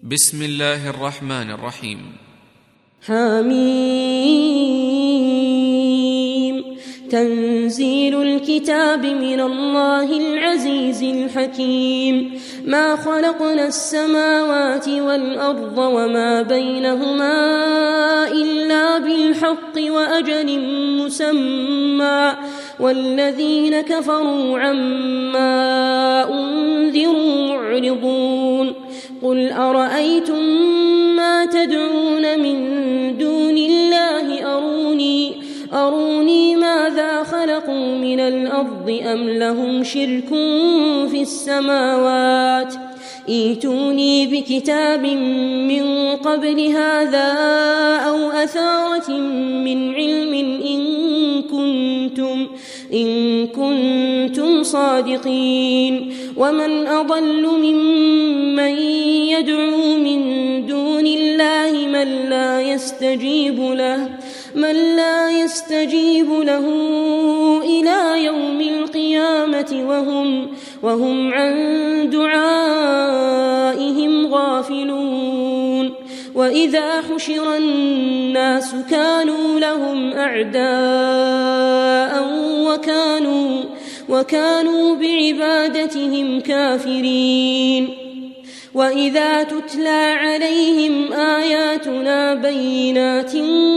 بسم الله الرحمن الرحيم. حميم. تنزيل الكتاب من الله العزيز الحكيم. ما خلقنا السماوات والأرض وما بينهما إلا بالحق وأجل مسمى، والذين كفروا عما أنذروا معرضون. قل أرأيتم ما تدعون من دون الله أروني ماذا خلقوا من الأرض أم لهم شرك في السماوات. ائتوني بكتاب من قبل هذا أو أثارة من علم إن كنتم صادقين. ومن أضل ممن يدعو من دون الله من لا يستجيب له إلى يوم القيامة وهم عن دعائهم غافلون. وإذا حشر الناس كانوا لهم أعداء وكانوا بعبادتهم كافرين. وإذا تتلى عليهم آياتنا بينات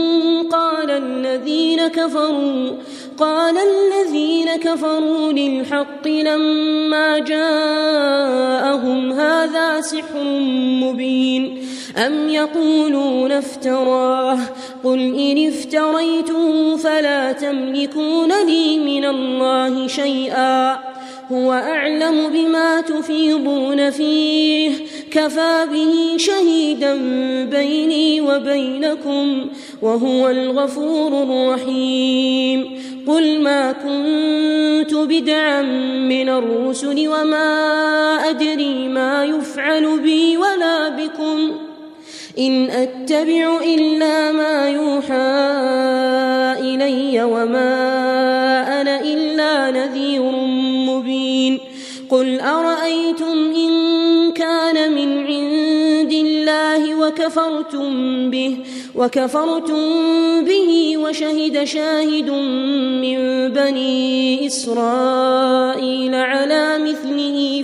قال الذين كفروا للحق لما جاءهم هذا سحر مبين أم يقولون افتراه. قل إن افتريته فلا تملكون لي من الله شيئا، هو أعلم بما تفيضون فيه، كفى به شهيدا بيني وبينكم وهو الغفور الرحيم. قل ما كنت بدعا من الرسل وما أدري ما يفعل بي ولا بكم، إن أتبع إلا ما يوحى إلي وما أنا إلا نذير مبين. قل أرأيتم إن كان من عند الله وكفرتم به وشهد شاهد من بني إسرائيل على مثله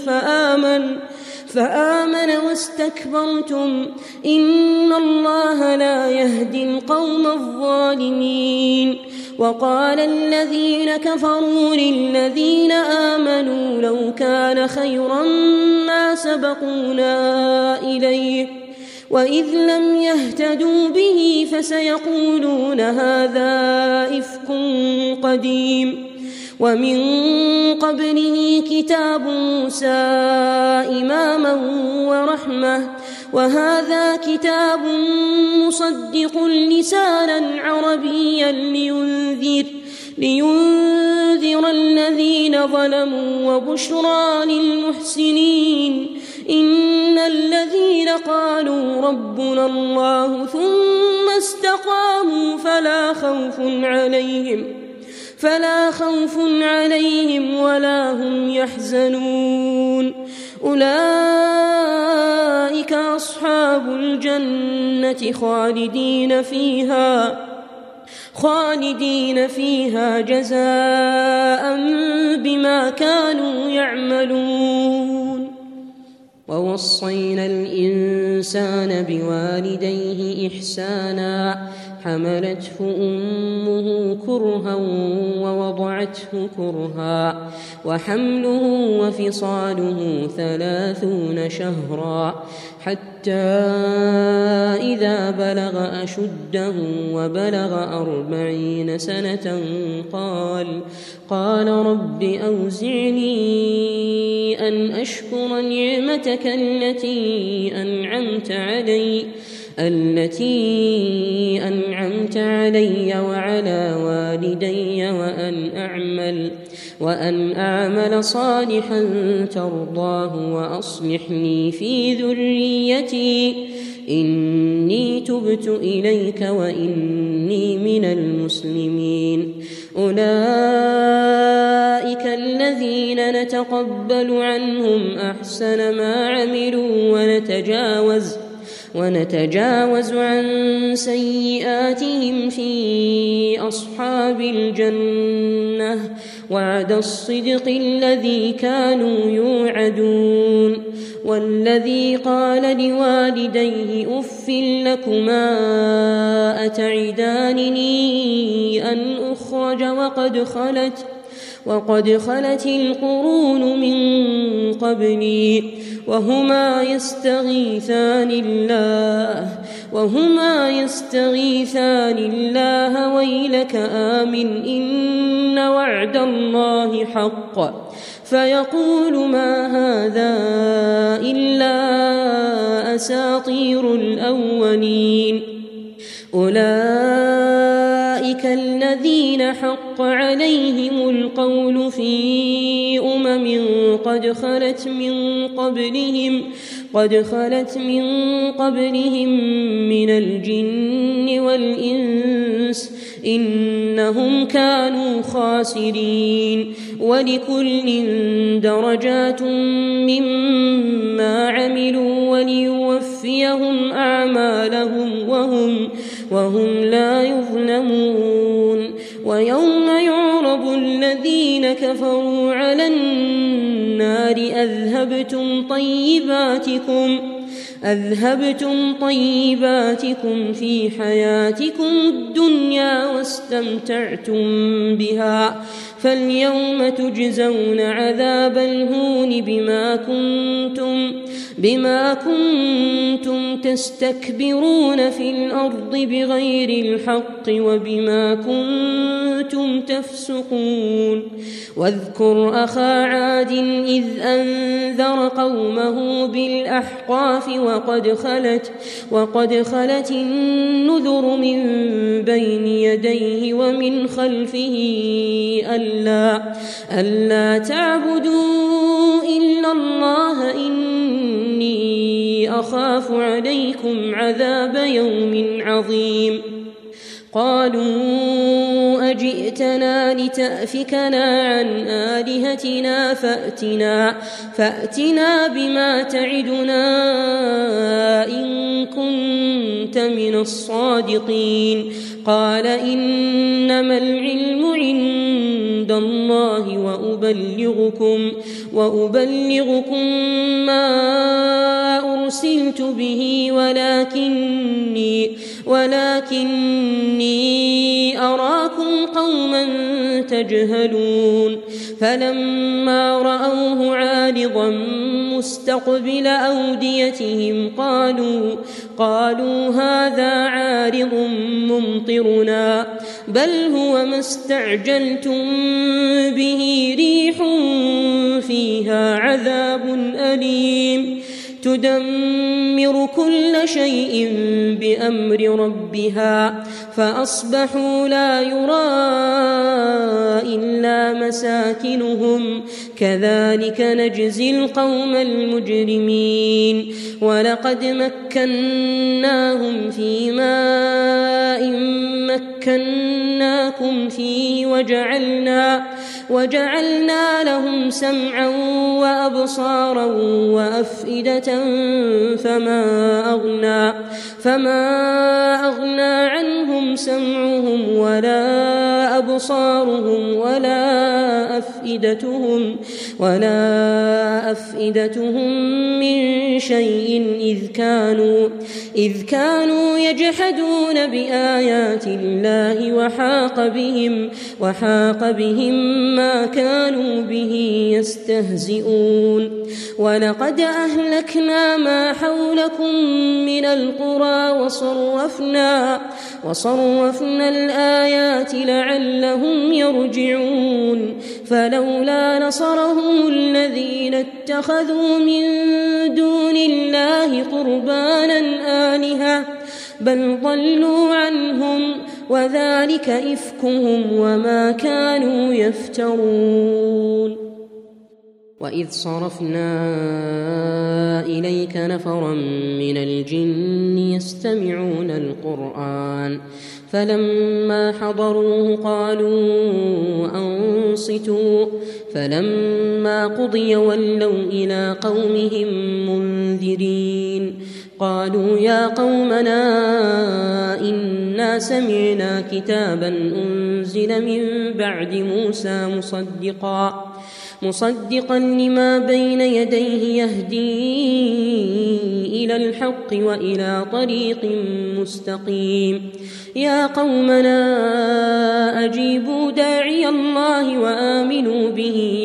فآمن واستكبرتم، إن الله لا يهدي القوم الظالمين. وقال الذين كفروا للذين آمنوا لو كان خيرا ما سبقونا إليه، وإذ لم يهتدوا به فسيقولون هذا إفك قديم. ومن قبله كتاب موسى إماما ورحمة، وهذا كتاب مصدق لسانا عربيا لينذر الذين ظلموا وبشرى للمحسنين. إن الذين قالوا ربنا الله ثم استقاموا فلا خوف عليهم ولا هم يحزنون. أولئك أصحاب الجنة خالدين فيها جزاء بما كانوا يعملون. ووصينا الإنسان بوالديه إحسانا، حملته أمه كرها ووضعته كرها، وحمله وفصاله 30 شهرا، حتى إذا بلغ أشده وبلغ 40 سنة قال رب أوزعني أن أشكر نعمتك التي أنعمت علي وعلى والدي وأن أعمل صالحا ترضاه وأصلح لي في ذريتي إني تبت إليك وإني من المسلمين. أولئك الذين نتقبل عنهم أحسن ما عملوا ونتجاوز عن سيئاتهم في أصحاب الجنة وعد الصدق الذي كانوا يوعدون. والذي قال لوالديه أف لكما أتعدانني أن أخرج وقد خلت القرون من قبلي وهما يستغيثان الله ويلك آمن إن وعد الله حق فيقول ما هذا إلا أساطير الأولين. أولئك الذين حق عليهم القول في قد خلت من قبلهم من الجن والإنس إنهم كانوا خاسرين. ولكل درجات مما عملوا وليوفيهم أعمالهم وهم لا يظلمون. ويوم يعرض الذين كفروا على النار أذهبتم طيباتكم في حياتكم الدنيا واستمتعتم بها فاليوم تجزون عذاب الهون بما كنتم تستكبرون في الأرض بغير الحق وبما كنتم تفسقون. واذكر أخا عاد إذ أنذر قومه بالأحقاف وقد خلت النذر من بين يديه ومن خلفه ألا تعبدوا إلا الله إني أخاف عليكم عذاب يوم عظيم. قالوا أجئتنا لتأفكنا عن آلهتنا فأتنا بما تعدنا إن كنت من الصادقين. قال إنما العلم عند الله وأبلغكم ما أرسلت به ولكني أراكم قوما تجهلون. فلما رأوه عارضا مستقبل أوديتهم قالوا هذا عارض ممطرنا بل هو ما استعجلتم به ريح فيها عذاب أليم تدمر كل شيء بأمر ربها فأصبحوا لا يرى إلا مساكنهم كذلك نجزي القوم المجرمين. ولقد مكناهم في ماء مكناكم فيه وجعلنا لهم سمعا وأبصارا وأفئدة فما أغنى عنهم سمعهم ولا أبصارهم ولا أفئدتهم من شيء إذ كانوا يجحدون بآيات الله وحاق بهم ما كانوا به يستهزئون. ولقد أهلكنا ما حولكم من القرى وصرفنا الآيات لعلهم يرجعون. فلولا نصرهم الذين اتخذوا من دون الله قربانا آلهة بل ضلوا عنهم وذلك إفكهم وما كانوا يفترون. وإذ صرفنا إليك نفرا من الجن يستمعون القرآن فلما حضروه قالوا أنصتوا فلما قضي ولوا إلى قومهم منذرين. قالوا يا قومنا إنا سمعنا كتابا أنزل من بعد موسى مصدقا لما بين يديه يهدي إلى الحق وإلى طريق مستقيم يا قومنا أجيبوا داعي الله وآمنوا به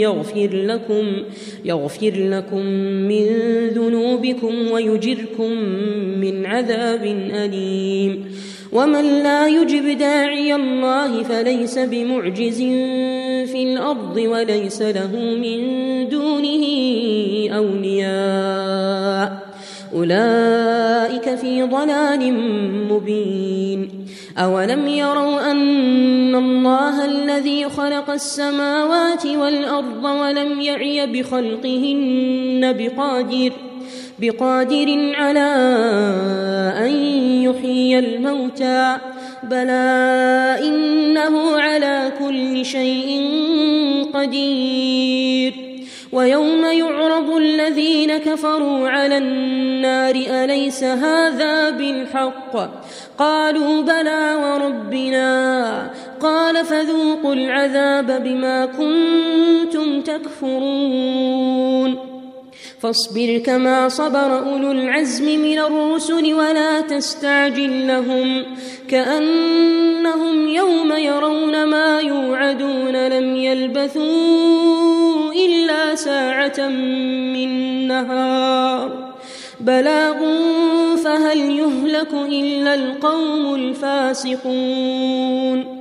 يغفر لكم من ذنوبكم ويجركم من عذاب أليم ومن لا يجب داعي الله فليس بمعجز في الأرض وليس له من دونه أولياء أولئك في ضلال مبين أولم يروا أن الله الذي خلق السماوات والأرض ولم يعي بخلقهن بقادر على أن يحيي الموتى بلى إنه على كل شيء قدير ويوم يعرض الذين كفروا على النار أليس هذا بالحق قالوا بلى وربنا قال فذوقوا العذاب بما كنتم تكفرون فاصبر كما صبر أولو العزم من الرسل ولا تستعجل لهم كأنهم يوم يرون ما يوعدون لم يلبثوا إلا ساعة من نهار بلاغ فهل يهلك إلا القوم الفاسقون